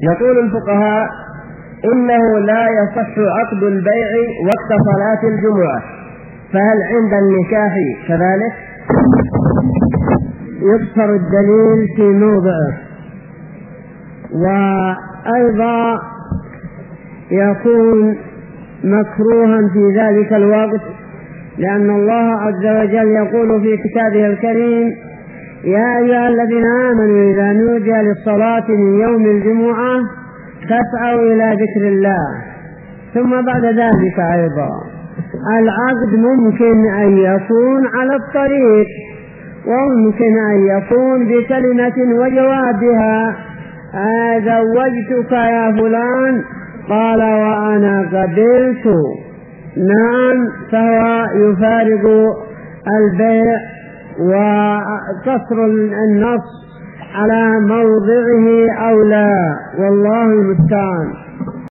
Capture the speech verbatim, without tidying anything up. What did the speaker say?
يقول الفقهاء إنه لا يصح عقد البيع وقت صلاة الجمعة، فهل عند النكاح كذلك؟ يذكر الدليل في موضعه، وأيضا يكون مكروها في ذلك الوقت، لأن الله عز وجل يقول في كتابه الكريم: يا أيها الذين آمنوا إذا نودي للصلاة من يوم الجمعة فاسعوا إلى ذكر الله. ثم بعد ذلك أيضا العقد ممكن أن يكون على الطريق، وممكن أن يكون بكلمة وجوابها: زوجتك يا فلان، قال وأنا قبلت، نعم، فهو يفارق البيع وقصر النص على موضعه أو لا، والله المستعان.